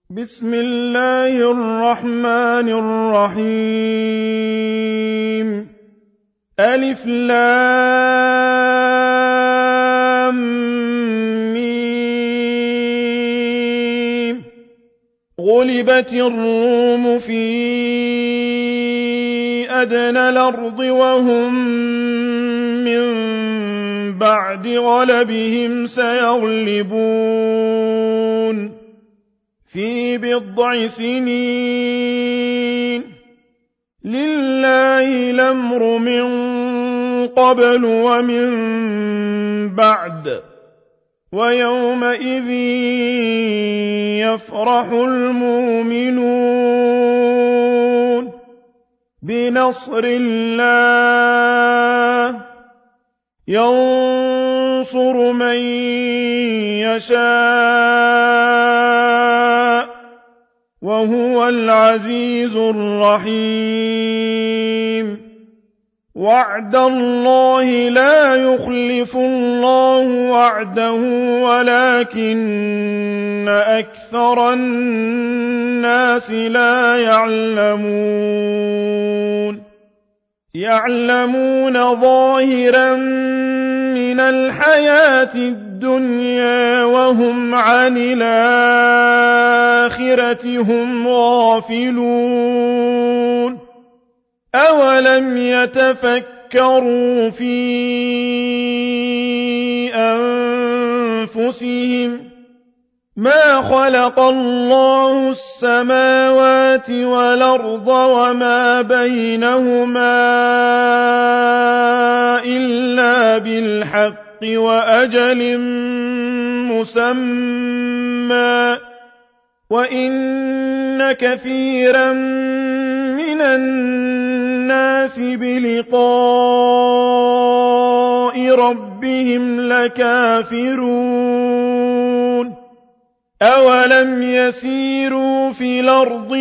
بسم الله الرحمن الرحيم. ألف لام ميم. غلبت الروم في أدنى الأرض وهم من بعد غلبهم سيغلبون في بضع سنين. لله الأمر من قبل ومن بعد، ويومئذ يفرح المؤمنون بنصر الله، ينصر من يشاء وهو العزيز الرحيم. وعد الله لا يخلف الله وعده ولكن أكثر الناس لا يعلمون ظاهرا من الحياة الدنيا وهم عن الآخرة هم غافلون. أولم يتفكروا في أنفسهم ما خلق الله السماوات والأرض وما بينهما إلا بالحق وأجل مسمى، وإن كثيرا من الناس بلقاء ربهم لكافرون. أولم يسيروا في الأرض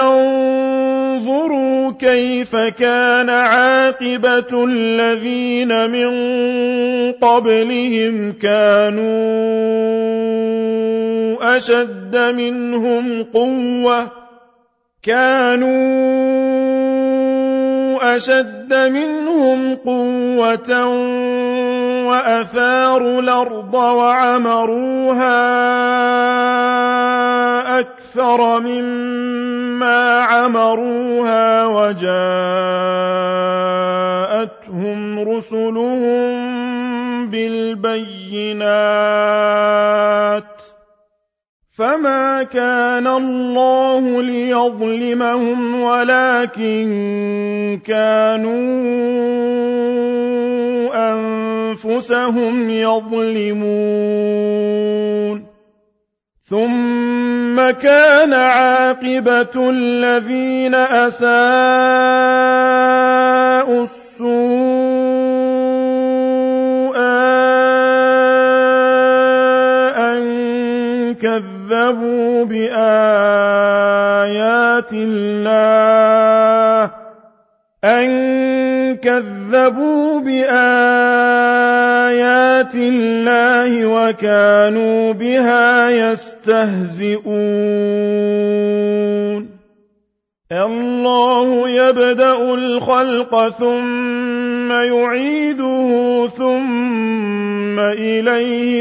فينظروا كيف كان عاقبة الذين من قبلهم كانوا أشد منهم قوة وأثاروا الأرض وعمروها أكثر مما عمروها وجاءتهم رسلهم بالبينات، فما كان الله ليظلمهم ولكن كانوا أنفسهم يظلمون. ثم كان عاقبة الذين أساءوا السوء أن كذبوا بآيات الله وكانوا بها يستهزئون. الله يبدأ الخلق ثم يعيده ثم إليه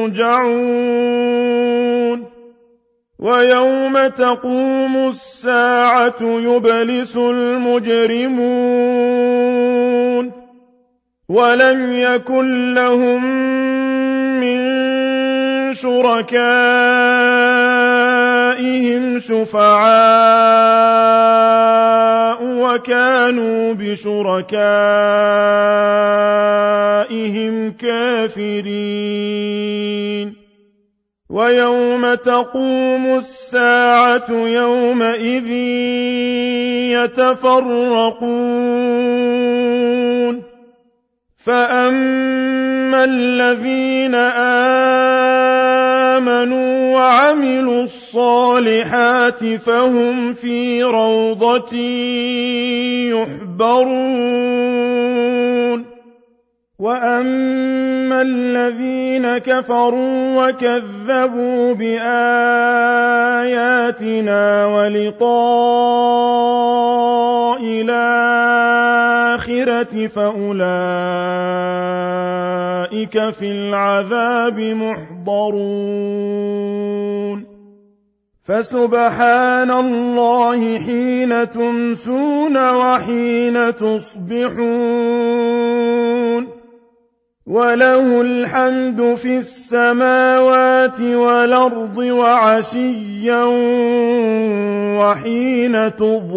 ترجعون. ويوم تقوم الساعة يبلس المجرمون ولم يكن لهم من شركائهم شفعاء وكانوا بشركائهم كافرين. ويوم تقوم الساعة يومئذ يتفرقون، فأما الذين آمنوا وعملوا الصالحات فهم في روضة يحبرون. وَأَمَّا الَّذِينَ كَفَرُوا وَكَذَّبُوا بِآيَاتِنَا وَلِقَاءِ الْآخِرَةِ فَأُولَئِكَ فِي الْعَذَابِ مُحْضَرُونَ فَسُبْحَانَ اللَّهِ حِينَ تُمْسُونَ وَحِينَ تُصْبِحُونَ وَلَهُ الْحَمْدُ فِي السَّمَاوَاتِ وَالْأَرْضِ وَعَشِيًّا وَحِينَ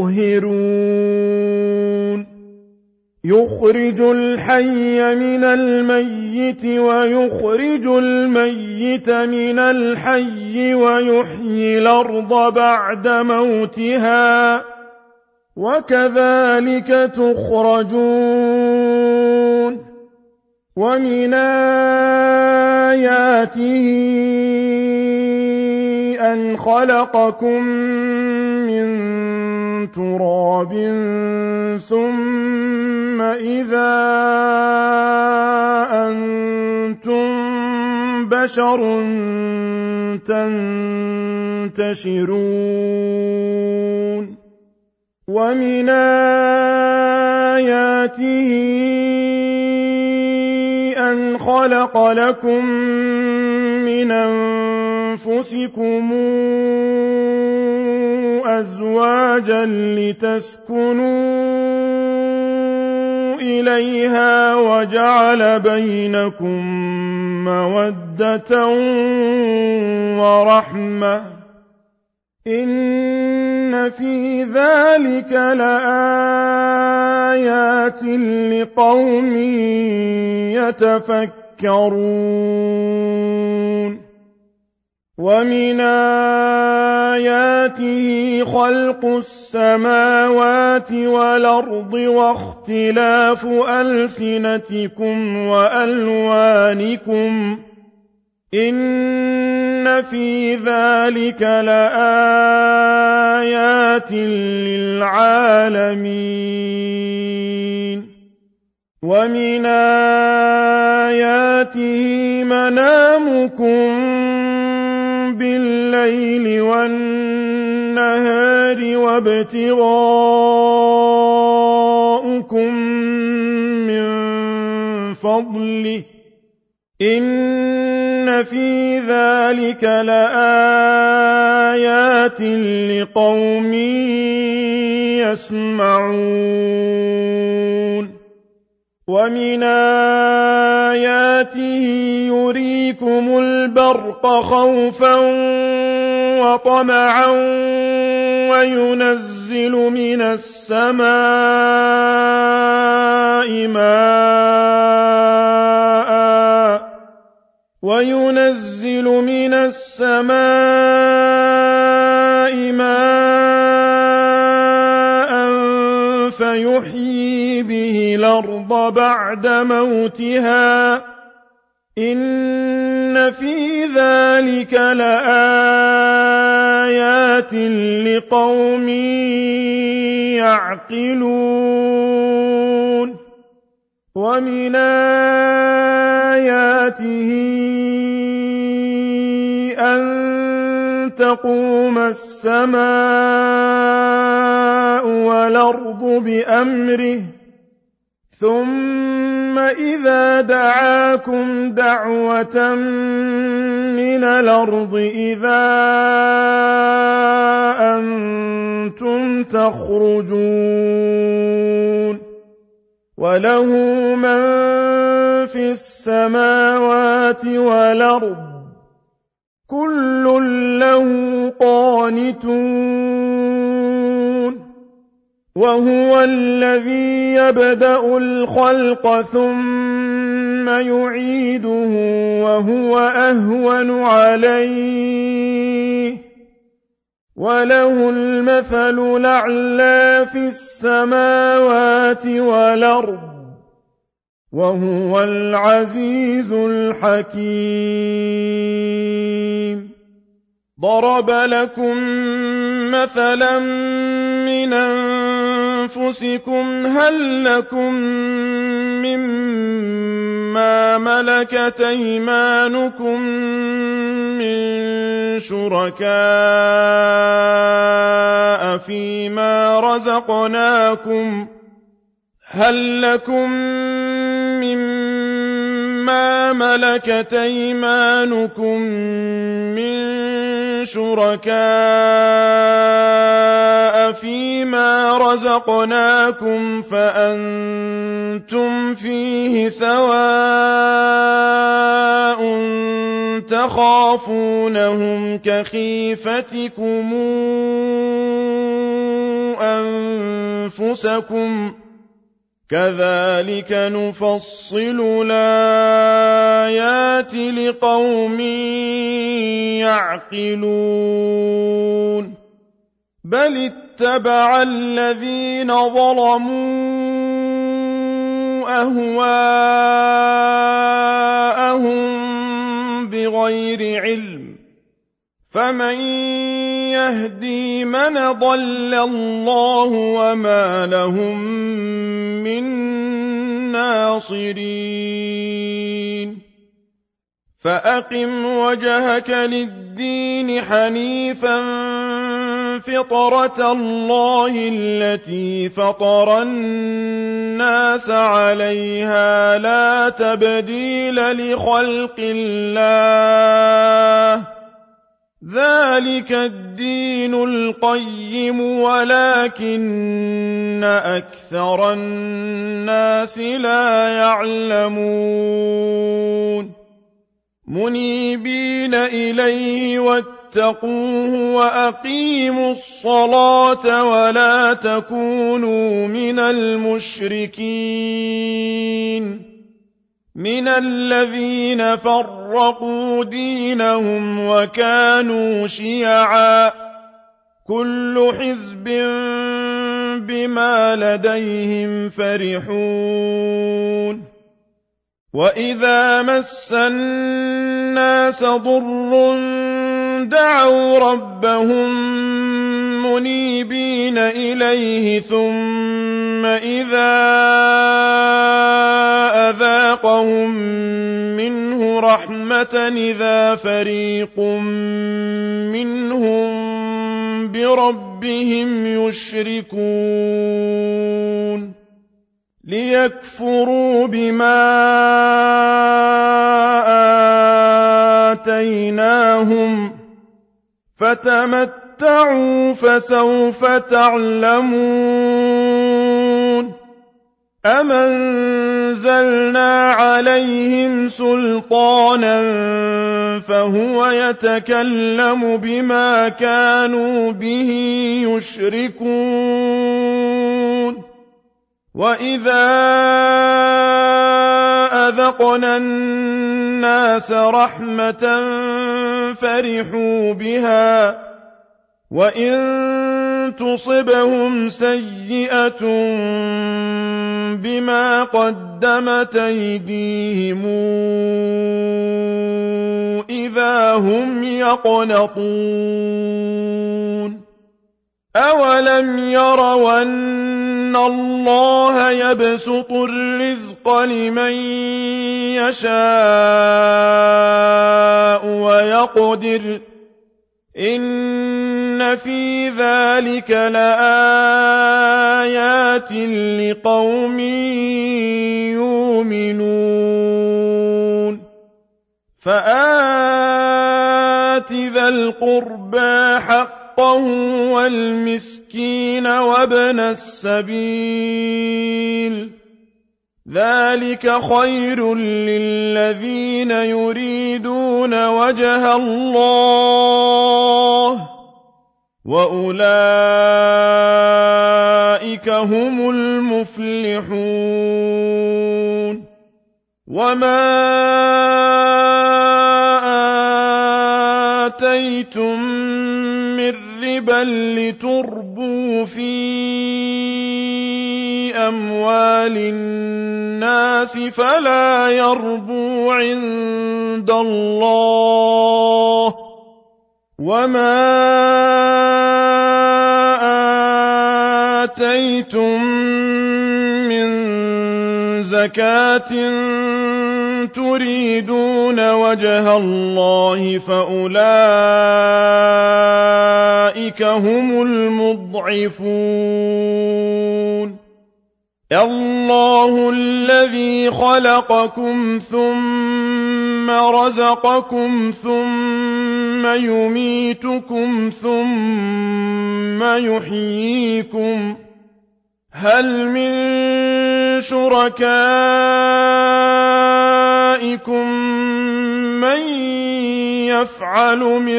تُظْهِرُونَ يُخْرِجُ الْحَيَّ مِنَ الْمَيِّتِ وَيُخْرِجُ الْمَيِّتَ مِنَ الْحَيِّ وَيُحْيِي الْأَرْضَ بَعْدَ مَوْتِهَا وَكَذَلِكَ تُخْرَجُونَ وَمِنْ آيَاتِهِ أَنْ خَلَقَكُم مِّن تُرَابٍ ثُمَّ إِذَا أَنتُم بَشَرٌ تَنتَشِرُونَ وَمِنْ آيَاتِهِ أَنْ خَلَقَ لَكُم مِّنْ أَنفُسِكُمْ أَزْوَاجًا لِّتَسْكُنُوا إِلَيْهَا وَجَعَلَ بَيْنَكُم مَّوَدَّةً وَرَحْمَةً ۚ إِنَّ فِي ذَلِكَ لَآيَاتٍ لِّقَوْمٍ يَتَفَكَّرُونَ وَمِنْ آيَاتِهِ خَلْقُ السَّمَاوَاتِ وَالْأَرْضِ وَاخْتِلَافُ أَلْسِنَتِكُمْ وَأَلْوَانِكُمْ ۚ إِنَّ فِي ذَلِكَ لَآيَاتٍ لِّلْعَالَمِينَ وَمِنْ آيَاتِهِ مَنَامُكُم بِاللَّيْلِ وَالنَّهَارِ وَابْتِغَاؤُكُم مِّن فَضْلِهِ ۚ إِنَّ فِي ذَلِكَ لَآيَاتٍ لِّقَوْمٍ يَسْمَعُونَ وَمِنْ آيَاتِهِ يُرِيكُمُ الْبَرْقَ خَوْفًا وَطَمَعًا وَيُنَزِّلُ مِنَ السَّمَاءِ مَاءً فَيُحْيِي بِهِ الْأَرْضَ بَعْدَ مَوْتِهَا ۚ إِنَّ فِي ذَلِكَ لَآيَاتٍ لِّقَوْمٍ يَعْقِلُونَ وَمِنْ آيَاتِهِ أَن تَقُومَ السَّمَاءُ وَالْأَرْضُ بِأَمْرِهِ ثُمَّ إِذَا دَعَاكُمْ دَعْوَةً مِّنَ الْأَرْضِ إِذَا أَنتُمْ تَخْرُجُونَ وَلَهُ مَن فِي السَّمَاوَاتِ وَالْأَرْضِ كُلٌّ لَّهُ قَانِتُونَ وَهُوَ الَّذِي يَبْدَأُ الْخَلْقَ ثُمَّ يُعِيدُهُ وَهُوَ أَهْوَنُ عَلَيْهِ وَلَهُ الْمَثَلُ الْأَعْلَىٰ فِي السَّمَاوَاتِ وَالْأَرْضِ وَهُوَ الْعَزِيزُ الْحَكِيمُ ضَرَبَ لَكُم مَّثَلًا مِّنْ أنفسكم هل لكم مما ملكت أيمانكم من شركاء فيما رزقناكم هل لكم مما ملكت أيمانكم من شركاء فيما رزقناكم فأنتم فيه سواء تخافونهم كخيفتكم أنفسكم كذلك نفصل الآيات لقوم يعقلون بل اتبع الذين ظلموا أهواءهم بغير علم فمن يهدي من ضل الله وما لهم من ناصرين فأقم وجهك للدين حنيفا فطرة الله التي فطر الناس عليها لا تبديل لخلق الله ذلك الدين القيم ولكن أكثر الناس لا يعلمون منيبين إليه واتقوه وأقيموا الصلاة ولا تكونوا من المشركين من الذين فرقوا دينهم وكانوا شيعا كل حزب بما لديهم فرحون وإذا مس الناس ضر دعوا ربهم منيبين إليه ثم إذا أذاقهم منه رحمة إذا فريق منهم بربهم يشركون ليكفروا بما آتيناهم فتمتعوا فسوف تعلمون أم أنزلنا عليهم سلطانا فهو يتكلم بما كانوا به يشركون وإذا أذقنا الناس رحمة فرحوا بها وإن تصبهم سيئة بما قدمت أيديهم إذا هم يقنطون أولم يروا أن الله يبسط الرزق لمن يشاء ويقدر إن في ذلك لآيات لقوم يؤمنون فآت ذا القربى حقه والمسكين وابن السبيل ذلك خير للذين يريدون وجه الله وأولئك هم المفلحون وما آتيتم من ربا لتربوا في أموال الناس فلا يربو عند الله وما آتيتم من زكاة تريدون وجه الله فأولئك هم المضعفون الله الذي خلقكم ثم رزقكم ثم يميتكم ثم يحييكم هل من شركائكم من يفعل من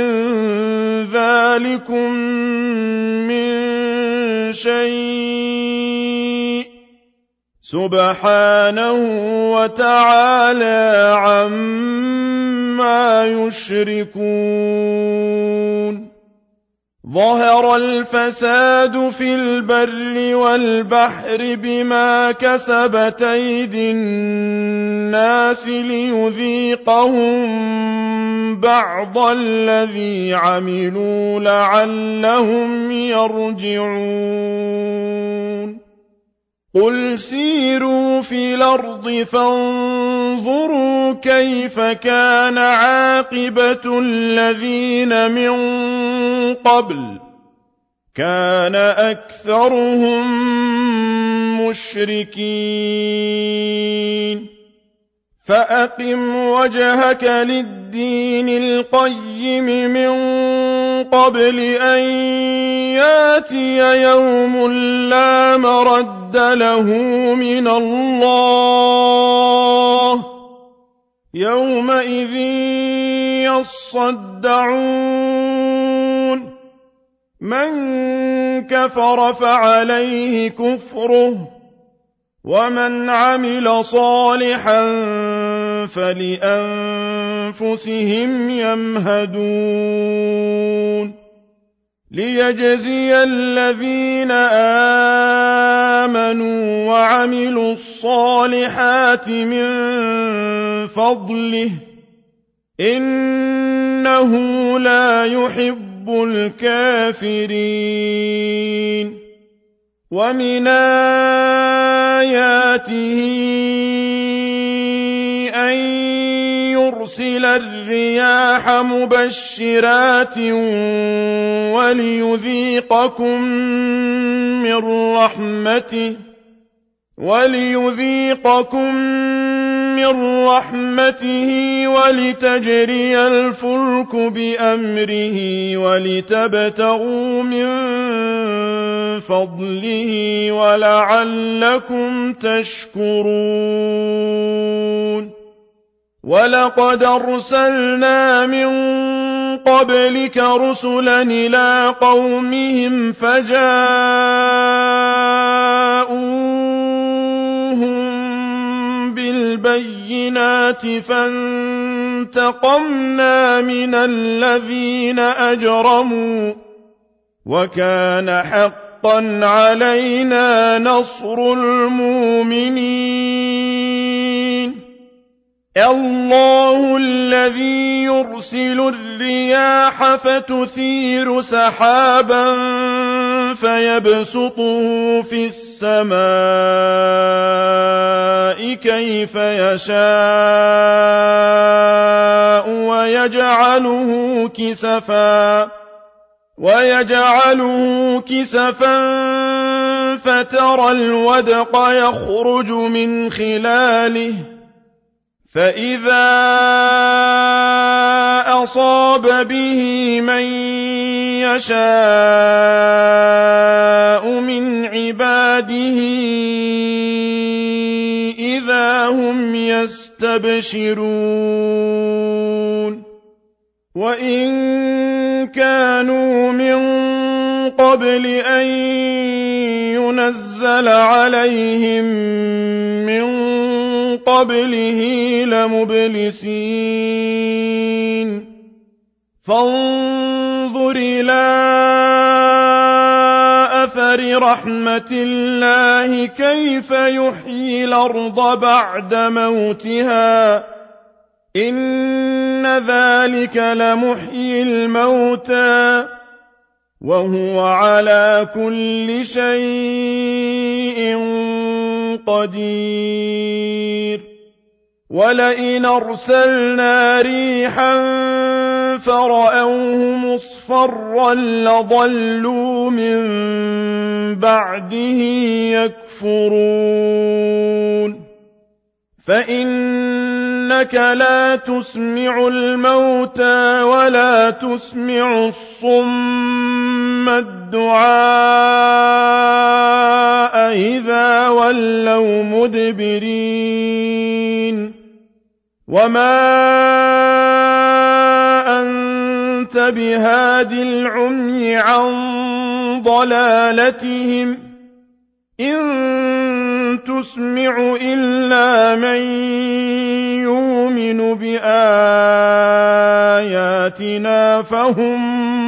ذلكم من شيء سبحانه وتعالى عما يشركون ظهر الفساد في البر والبحر بما كسبت أيدي الناس ليذيقهم بعض الذي عملوا لعلهم يرجعون قل سيروا في الأرض فانظروا كيف كان عاقبة الذين من قبل كان أكثرهم مشركين فأقم وجهك للدين القيم من قبل أن ياتي يوم لا مرد له من الله يومئذ يصدعون من كفر فعليه كفره ومن عمل صالحا فلأنفسهم يمهدون ليجزي الذين آمنوا وعملوا الصالحات من فضله إنه لا يحب الكافرين ومن آياته أن يرسل الرياح مبشرات وليذيقكم من رحمته ولتجري الفلك بأمره ولتبتغوا من فضله ولعلكم تشكرون ولقد أرسلنا من قبلك رسلا إلى قومهم فجاءوهم بالبينات فانتقمنا من الذين أجرموا وكان حقا علينا نصر المؤمنين الله الذي يرسل الرياح فتثير سحابا فيبسطه في السماء كيف يشاء ويجعله كسفا فترى الودق يخرج من خلاله فإذا أصاب به من يشاء من عباده إذا هم يستبشرون وإن كانوا من قبل أن ينزل عليهم من قبله لمبلسين فانظر إلى أثر رحمة الله كيف يحيي الأرض بعد موتها إن ذلك لمحيي الموتى وهو على كل شيء قدير ولئن أرسلنا ريحا فرأوه مصفرا لظلوا من بعده يكفرون فإنك لا تسمع الموتى ولا تسمع الصم الدعاء إذا ولوا مدبرين وما أنت بهاد العمي عن ضلالتهم إن تسمع إلا من يؤمن بآياتنا فهم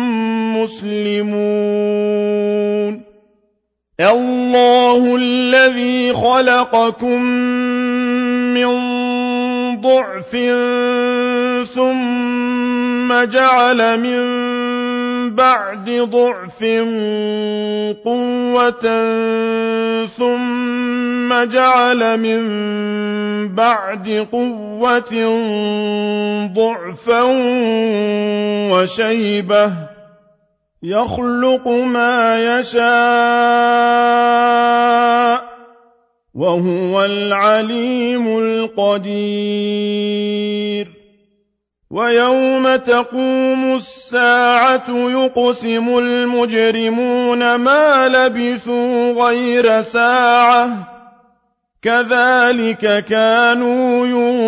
مسلمون الله الذي خلقكم من ضعف ثم جعل من بعد ضعف قوة ثم جعل من بعد قوة ضعفا وشيبة يخلق ما يشاء وهو العليم القدير ويوم تقوم الساعة يقسم المجرمون ما لبثوا غير ساعة كذلك كانوا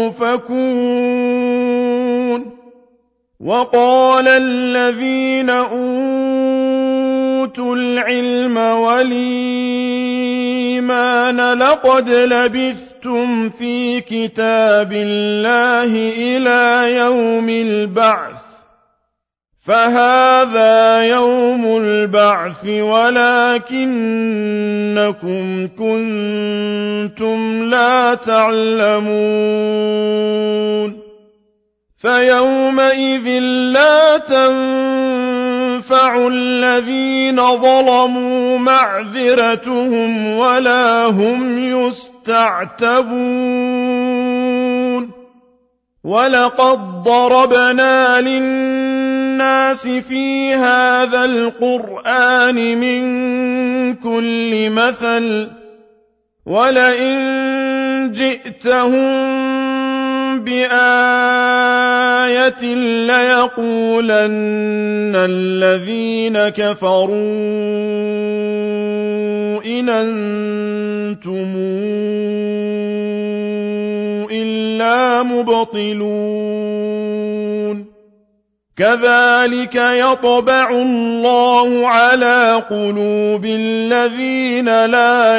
يؤفكون وقال الذين أوتوا العلم والإيمان لقد لبثتم في كتاب الله إلى يوم البعث فهذا يوم البعث ولكنكم كنتم لا تعلمون فيومئذ لا تنفع الذين ظلموا معذرتهم ولا هم يستعتبون ولقد ضربنا للناس في هذا القرآن من كل مثل ولئن جئتهم بآية ليقولن الذين كفروا إن أنتم إلا مبطلون كذلك يطبع الله على قلوب الذين لا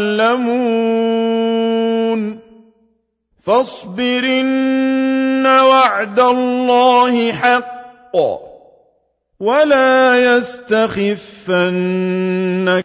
يعلمون فاصبر إن وعد الله حق ولا يستخفنك